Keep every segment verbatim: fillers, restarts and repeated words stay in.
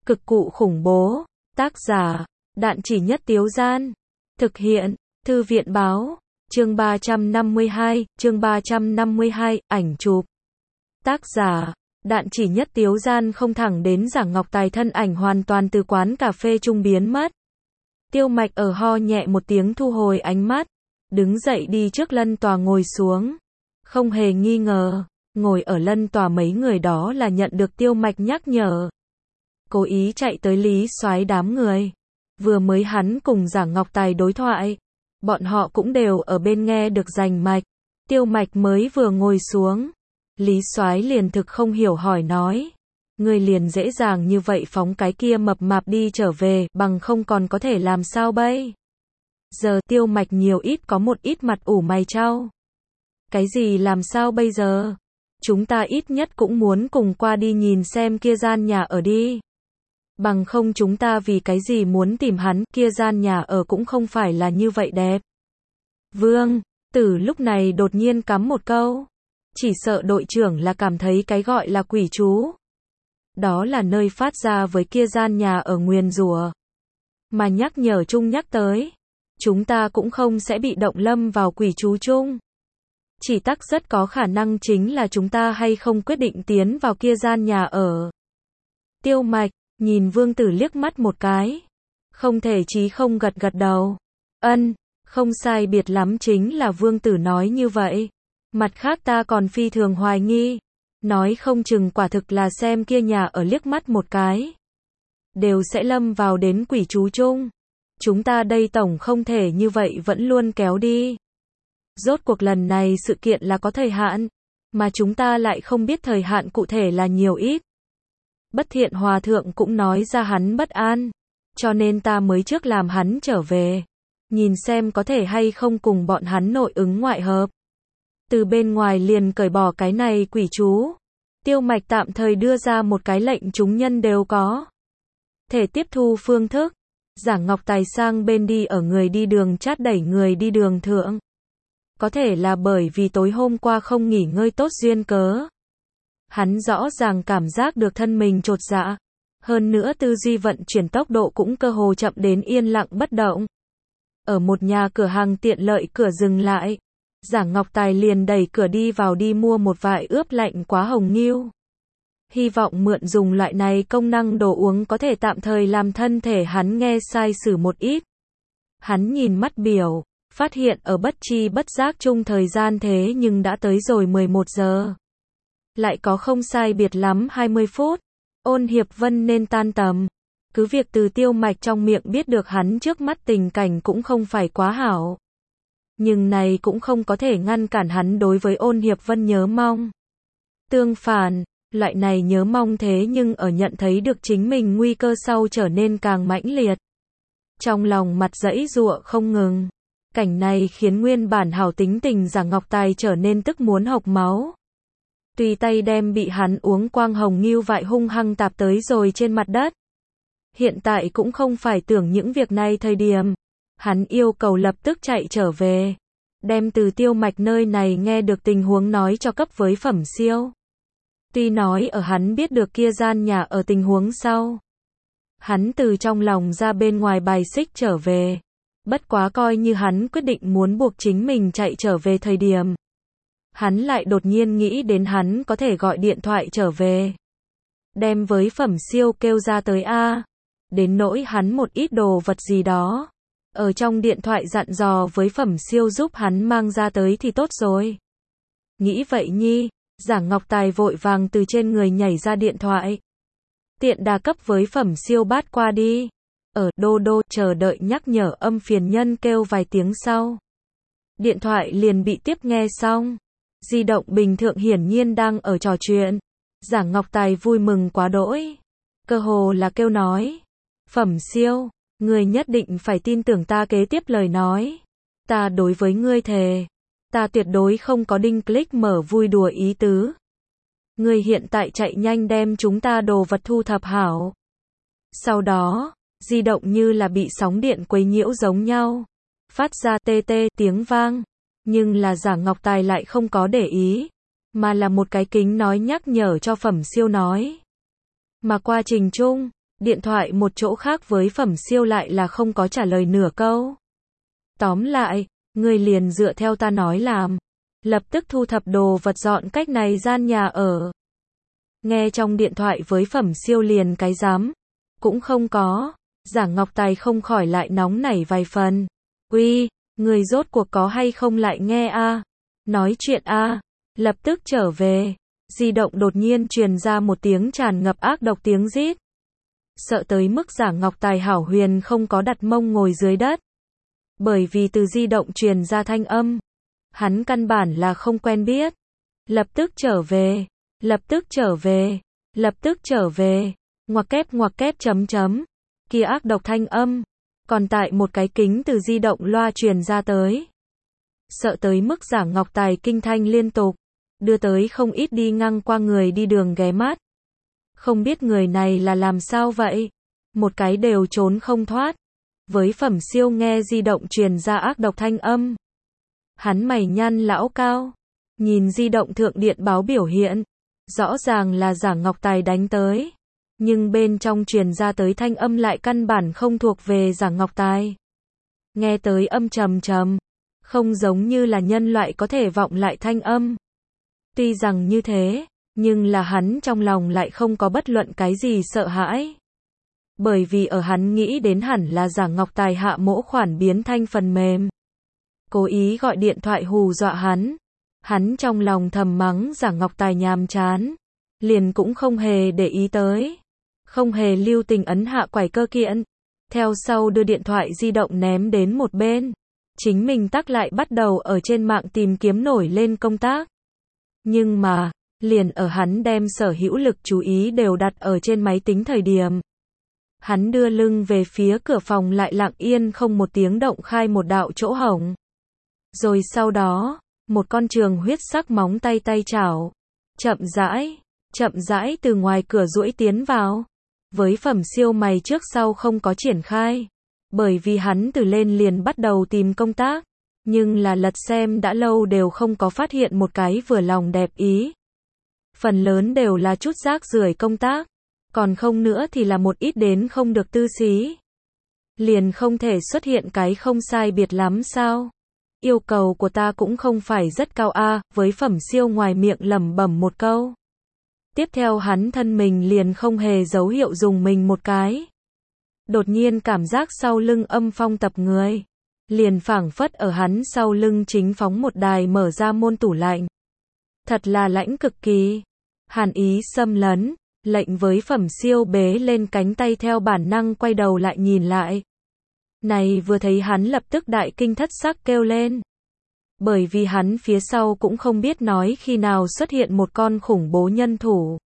Cực cụ khủng bố. Tác giả, Đạn Chỉ Nhất Tiếu Gian. Thực hiện, Thư viện báo. Chương ba trăm năm mươi hai, chương ba trăm năm mươi hai, ảnh chụp. Tác giả, Đạn Chỉ Nhất Tiếu Gian. Không thẳng đến Giảng Ngọc Tài thân ảnh hoàn toàn từ quán cà phê trung biến mất. Tiêu Mạch ở ho nhẹ một tiếng thu hồi ánh mắt, đứng dậy đi trước lân tòa ngồi xuống. Không hề nghi ngờ, ngồi ở lân tòa mấy người đó là nhận được Tiêu Mạch nhắc nhở. Cố ý chạy tới Lý Soái đám người. Vừa mới hắn cùng Giảng Ngọc Tài đối thoại, bọn họ cũng đều ở bên nghe được rành mạch. Tiêu Mạch mới vừa ngồi xuống, Lý Soái liền thực không hiểu hỏi nói: "Ngươi liền dễ dàng như vậy phóng cái kia mập mạp đi trở về, bằng không còn có thể làm sao bây?" Giờ Tiêu Mạch nhiều ít có một ít mặt ủ mày chau. "Cái gì làm sao bây giờ? Chúng ta ít nhất cũng muốn cùng qua đi nhìn xem kia gian nhà ở đi. Bằng không chúng ta vì cái gì muốn tìm hắn, kia gian nhà ở cũng không phải là như vậy đẹp." Vương Tử lúc này đột nhiên cắm một câu. Chỉ sợ đội trưởng là cảm thấy cái gọi là quỷ chú, đó là nơi phát ra với kia gian nhà ở nguyền rủa. Mà nhắc nhở chung nhắc tới, chúng ta cũng không sẽ bị động lâm vào quỷ chú chung. Chỉ tắc rất có khả năng chính là chúng ta hay không quyết định tiến vào kia gian nhà ở. Tiêu Mạch nhìn Vương Tử liếc mắt một cái, không thể chí không gật gật đầu. Ân, không sai biệt lắm chính là Vương Tử nói như vậy. Mặt khác ta còn phi thường hoài nghi, nói không chừng quả thực là xem kia nhà ở liếc mắt một cái, đều sẽ lâm vào đến quỷ chú chung. Chúng ta đây tổng không thể như vậy vẫn luôn kéo đi. Rốt cuộc lần này sự kiện là có thời hạn, mà chúng ta lại không biết thời hạn cụ thể là nhiều ít. Bất Thiện Hòa Thượng cũng nói ra hắn bất an, cho nên ta mới trước làm hắn trở về, nhìn xem có thể hay không cùng bọn hắn nội ứng ngoại hợp. Từ bên ngoài liền cởi bỏ cái này quỷ chú. Tiêu Mạch tạm thời đưa ra một cái lệnh chúng nhân đều có thể tiếp thu phương thức. Giảng Ngọc Tài sang bên đi ở người đi đường chát đẩy người đi đường thượng. Có thể là bởi vì tối hôm qua không nghỉ ngơi tốt duyên cớ. Hắn rõ ràng cảm giác được thân mình chột dạ. Hơn nữa tư duy vận chuyển tốc độ cũng cơ hồ chậm đến yên lặng bất động. Ở một nhà cửa hàng tiện lợi cửa dừng lại. Giảng Ngọc Tài liền đẩy cửa đi vào đi mua một vại ướp lạnh quá hồng nghiêu. Hy vọng mượn dùng loại này công năng đồ uống có thể tạm thời làm thân thể hắn nghe sai sử một ít. Hắn nhìn mắt biểu, phát hiện ở bất chi bất giác chung thời gian thế nhưng đã tới rồi mười một giờ. Lại có không sai biệt lắm hai mươi phút, Ôn Hiệp Vân nên tan tầm. Cứ việc từ Tiêu Mạch trong miệng biết được hắn trước mắt tình cảnh cũng không phải quá hảo. Nhưng này cũng không có thể ngăn cản hắn đối với Ôn Hiệp Vân nhớ mong. Tương phản, loại này nhớ mong thế nhưng ở nhận thấy được chính mình nguy cơ sau trở nên càng mãnh liệt. Trong lòng mặt giãy giụa không ngừng. Cảnh này khiến nguyên bản hảo tính tình Giảng Ngọc Tài trở nên tức muốn hộc máu. Tùy tay đem bị hắn uống quang hồng nghiêu vại hung hăng tạp tới rồi trên mặt đất. Hiện tại cũng không phải tưởng những việc này thời điểm. Hắn yêu cầu lập tức chạy trở về, đem từ Tiêu Mạch nơi này nghe được tình huống nói cho cấp với Phẩm Siêu. Tuy nói ở hắn biết được kia gian nhà ở tình huống sau, hắn từ trong lòng ra bên ngoài bài xích trở về. Bất quá coi như hắn quyết định muốn buộc chính mình chạy trở về thời điểm, hắn lại đột nhiên nghĩ đến hắn có thể gọi điện thoại trở về, đem với Phẩm Siêu kêu ra tới a. Đến nỗi hắn một ít đồ vật gì đó, ở trong điện thoại dặn dò với Phẩm Siêu giúp hắn mang ra tới thì tốt rồi. Nghĩ vậy nhi, Giảng Ngọc Tài vội vàng từ trên người nhảy ra điện thoại. Tiện đà cấp với Phẩm Siêu bát qua đi. Ở đô đô chờ đợi nhắc nhở âm phiền nhân kêu vài tiếng sau. Điện thoại liền bị tiếp nghe xong. Di động bình thường hiển nhiên đang ở trò chuyện. Giảng Ngọc Tài vui mừng quá đỗi. Cơ hồ là kêu nói: "Phẩm Siêu, ngươi nhất định phải tin tưởng ta kế tiếp lời nói. Ta đối với ngươi thề, ta tuyệt đối không có đinh click mở vui đùa ý tứ. Ngươi hiện tại chạy nhanh đem chúng ta đồ vật thu thập hảo." Sau đó, di động như là bị sóng điện quấy nhiễu giống nhau, phát ra tê tê tiếng vang, nhưng là Giảng Ngọc Tài lại không có để ý, mà là một cái kính nói nhắc nhở cho Phẩm Siêu nói. Mà quá trình chung, Điện thoại một chỗ khác với Phẩm Siêu lại là không có trả lời nửa câu. Tóm lại, ngươi liền dựa theo ta nói làm. Lập tức thu thập đồ vật dọn cách này gian nhà ở. Nghe trong điện thoại với Phẩm Siêu liền cái dám. Cũng không có. Giảng Ngọc Tài không khỏi lại nóng nảy vài phần. Uy, người rốt cuộc có hay không lại nghe a? Nói chuyện a? Lập tức trở về. Di động đột nhiên truyền ra một tiếng tràn ngập ác độc tiếng rít. Sợ tới mức Giảng Ngọc Tài hảo huyền không có đặt mông ngồi dưới đất. Bởi vì từ di động truyền ra thanh âm. Hắn căn bản là không quen biết. Lập tức trở về. Lập tức trở về. Lập tức trở về. Ngoặc kép ngoặc kép chấm chấm. Kia ác độc thanh âm. Còn tại một cái kính từ di động loa truyền ra tới. Sợ tới mức Giảng Ngọc Tài kinh thanh liên tục. Đưa tới không ít đi ngang qua người đi đường ghé mắt. Không biết người này là làm sao vậy? Một cái đều trốn không thoát. Với Phẩm Siêu nghe di động truyền ra ác độc thanh âm. Hắn mày nhăn lão cao. Nhìn di động thượng điện báo biểu hiện. Rõ ràng là Giảng Ngọc Tài đánh tới. Nhưng bên trong truyền ra tới thanh âm lại căn bản không thuộc về Giảng Ngọc Tài. Nghe tới âm trầm trầm. Không giống như là nhân loại có thể vọng lại thanh âm. Tuy rằng như thế, nhưng là hắn trong lòng lại không có bất luận cái gì sợ hãi. Bởi vì ở hắn nghĩ đến hẳn là Giảng Ngọc Tài hạ mỗ khoản biến thanh phần mềm. Cố ý gọi điện thoại hù dọa hắn. Hắn trong lòng thầm mắng Giảng Ngọc Tài nhàm chán. Liền cũng không hề để ý tới. Không hề lưu tình ấn hạ quải cơ kiện. Theo sau đưa điện thoại di động ném đến một bên. Chính mình tắc lại bắt đầu ở trên mạng tìm kiếm nổi lên công tác. Nhưng mà, liền ở hắn đem sở hữu lực chú ý đều đặt ở trên máy tính thời điểm. Hắn đưa lưng về phía cửa phòng lại lặng yên không một tiếng động khai một đạo chỗ hổng. Rồi sau đó, một con trường huyết sắc móng tay tay chảo. Chậm rãi, chậm rãi từ ngoài cửa duỗi tiến vào. Với Phẩm Siêu mày trước sau không có triển khai. Bởi vì hắn từ lên liền bắt đầu tìm công tác. Nhưng là lật xem đã lâu đều không có phát hiện một cái vừa lòng đẹp ý. Phần lớn đều là chút rác rưởi công tác. Còn không nữa thì là một ít đến không được tư xí. Liền không thể xuất hiện cái không sai biệt lắm sao? Yêu cầu của ta cũng không phải rất cao a, với Phẩm Siêu ngoài miệng lẩm bẩm một câu. Tiếp theo hắn thân mình liền không hề dấu hiệu dùng mình một cái. Đột nhiên cảm giác sau lưng âm phong tập người. Liền phảng phất ở hắn sau lưng chính phóng một đài mở ra môn tủ lạnh. Thật là lãnh cực kỳ. Hàn ý xâm lấn, lệnh với Phẩm Siêu bế lên cánh tay theo bản năng quay đầu lại nhìn lại. Này vừa thấy hắn lập tức đại kinh thất sắc kêu lên. Bởi vì hắn phía sau cũng không biết nói khi nào xuất hiện một con khủng bố nhân thủ.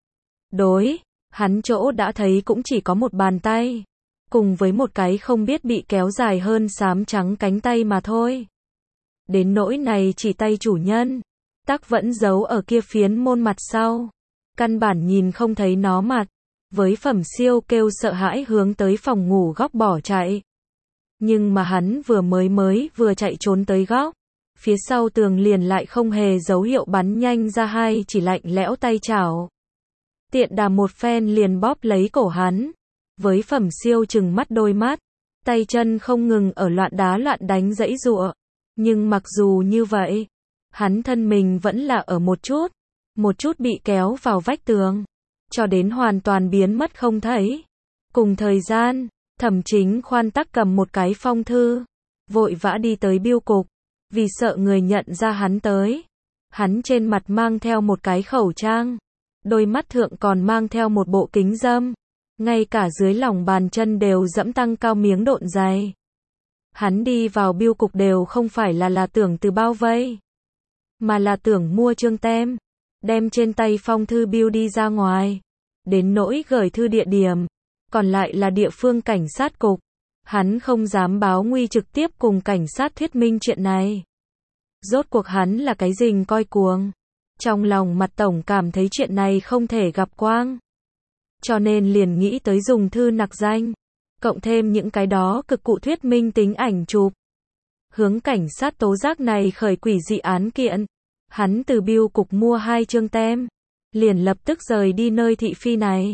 Đối, hắn chỗ đã thấy cũng chỉ có một bàn tay. Cùng với một cái không biết bị kéo dài hơn xám trắng cánh tay mà thôi. Đến nỗi này chỉ tay chủ nhân. Tắc vẫn giấu ở kia phiến môn mặt sau. Căn bản nhìn không thấy nó mặt. Với Phẩm Siêu kêu sợ hãi hướng tới phòng ngủ góc bỏ chạy. Nhưng mà hắn vừa mới mới vừa chạy trốn tới góc. Phía sau tường liền lại không hề dấu hiệu bắn nhanh ra hai chỉ lạnh lẽo tay chảo. Tiện đà một phen liền bóp lấy cổ hắn. Với Phẩm Siêu trừng mắt đôi mắt. Tay chân không ngừng ở loạn đá loạn đánh giãy giụa. Nhưng mặc dù như vậy, hắn thân mình vẫn là ở một chút. Một chút bị kéo vào vách tường. Cho đến hoàn toàn biến mất không thấy. Cùng thời gian, Thẩm Chính Khoan tắc cầm một cái phong thư. Vội vã đi tới bưu cục. Vì sợ người nhận ra hắn tới. Hắn trên mặt mang theo một cái khẩu trang. Đôi mắt thượng còn mang theo một bộ kính râm. Ngay cả dưới lòng bàn chân đều dẫm tăng cao miếng độn dày. Hắn đi vào bưu cục đều không phải là là tưởng từ bao vây. Mà là tưởng mua trương tem. Đem trên tay phong thư bưu đi ra ngoài. Đến nỗi gửi thư địa điểm. Còn lại là địa phương cảnh sát cục. Hắn không dám báo nguy trực tiếp cùng cảnh sát thuyết minh chuyện này. Rốt cuộc hắn là cái rình coi cuồng. Trong lòng mặt tổng cảm thấy chuyện này không thể gặp quang. Cho nên liền nghĩ tới dùng thư nặc danh. Cộng thêm những cái đó cực cụ thuyết minh tính ảnh chụp. Hướng cảnh sát tố giác này khởi quỷ dị án kiện. Hắn từ bưu cục mua hai trương tem. Liền lập tức rời đi nơi thị phi này.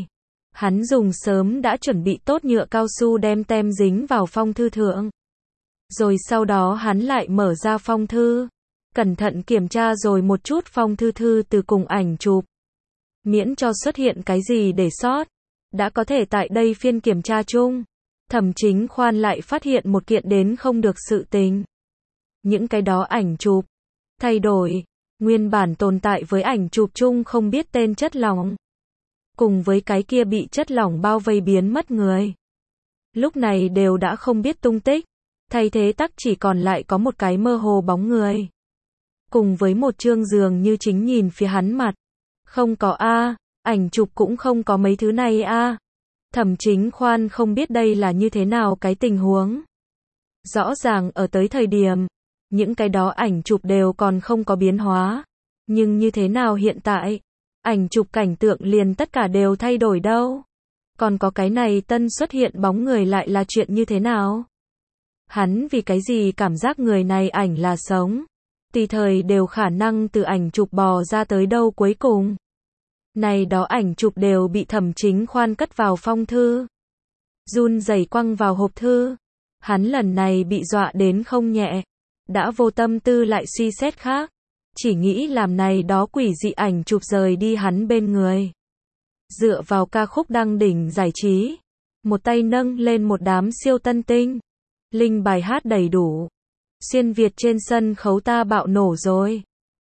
Hắn dùng sớm đã chuẩn bị tốt nhựa cao su đem tem dính vào phong thư thượng. Rồi sau đó hắn lại mở ra phong thư. Cẩn thận kiểm tra rồi một chút phong thư thư từ cùng ảnh chụp. Miễn cho xuất hiện cái gì để sót. Đã có thể tại đây phiên kiểm tra chung. Thẩm Chính Khoan lại phát hiện một kiện đến không được sự tình. Những cái đó ảnh chụp. Thay đổi. Nguyên bản tồn tại với ảnh chụp chung không biết tên chất lỏng. Cùng với cái kia bị chất lỏng bao vây biến mất người. Lúc này đều đã không biết tung tích. Thay thế tắc chỉ còn lại có một cái mơ hồ bóng người. Cùng với một chương giường như chính nhìn phía hắn mặt. Không có a, ảnh chụp cũng không có mấy thứ này a. Thẩm Chính Khoan không biết đây là như thế nào cái tình huống. Rõ ràng ở tới thời điểm, những cái đó ảnh chụp đều còn không có biến hóa. Nhưng như thế nào hiện tại, ảnh chụp cảnh tượng liền tất cả đều thay đổi đâu. Còn có cái này tân xuất hiện bóng người lại là chuyện như thế nào? Hắn vì cái gì cảm giác người này ảnh là sống? Tùy thời đều khả năng từ ảnh chụp bò ra tới đâu cuối cùng. Này đó ảnh chụp đều bị Thẩm Chính Khoan cất vào phong thư. Run rẩy quăng vào hộp thư. Hắn lần này bị dọa đến không nhẹ. Đã vô tâm tư lại suy xét khác. Chỉ nghĩ làm này đó quỷ dị ảnh chụp rời đi hắn bên người. Dựa vào ca khúc đăng đỉnh giải trí. Một tay nâng lên một đám siêu tân tinh. Linh bài hát đầy đủ. Xuyên Việt trên sân khấu ta bạo nổ rồi.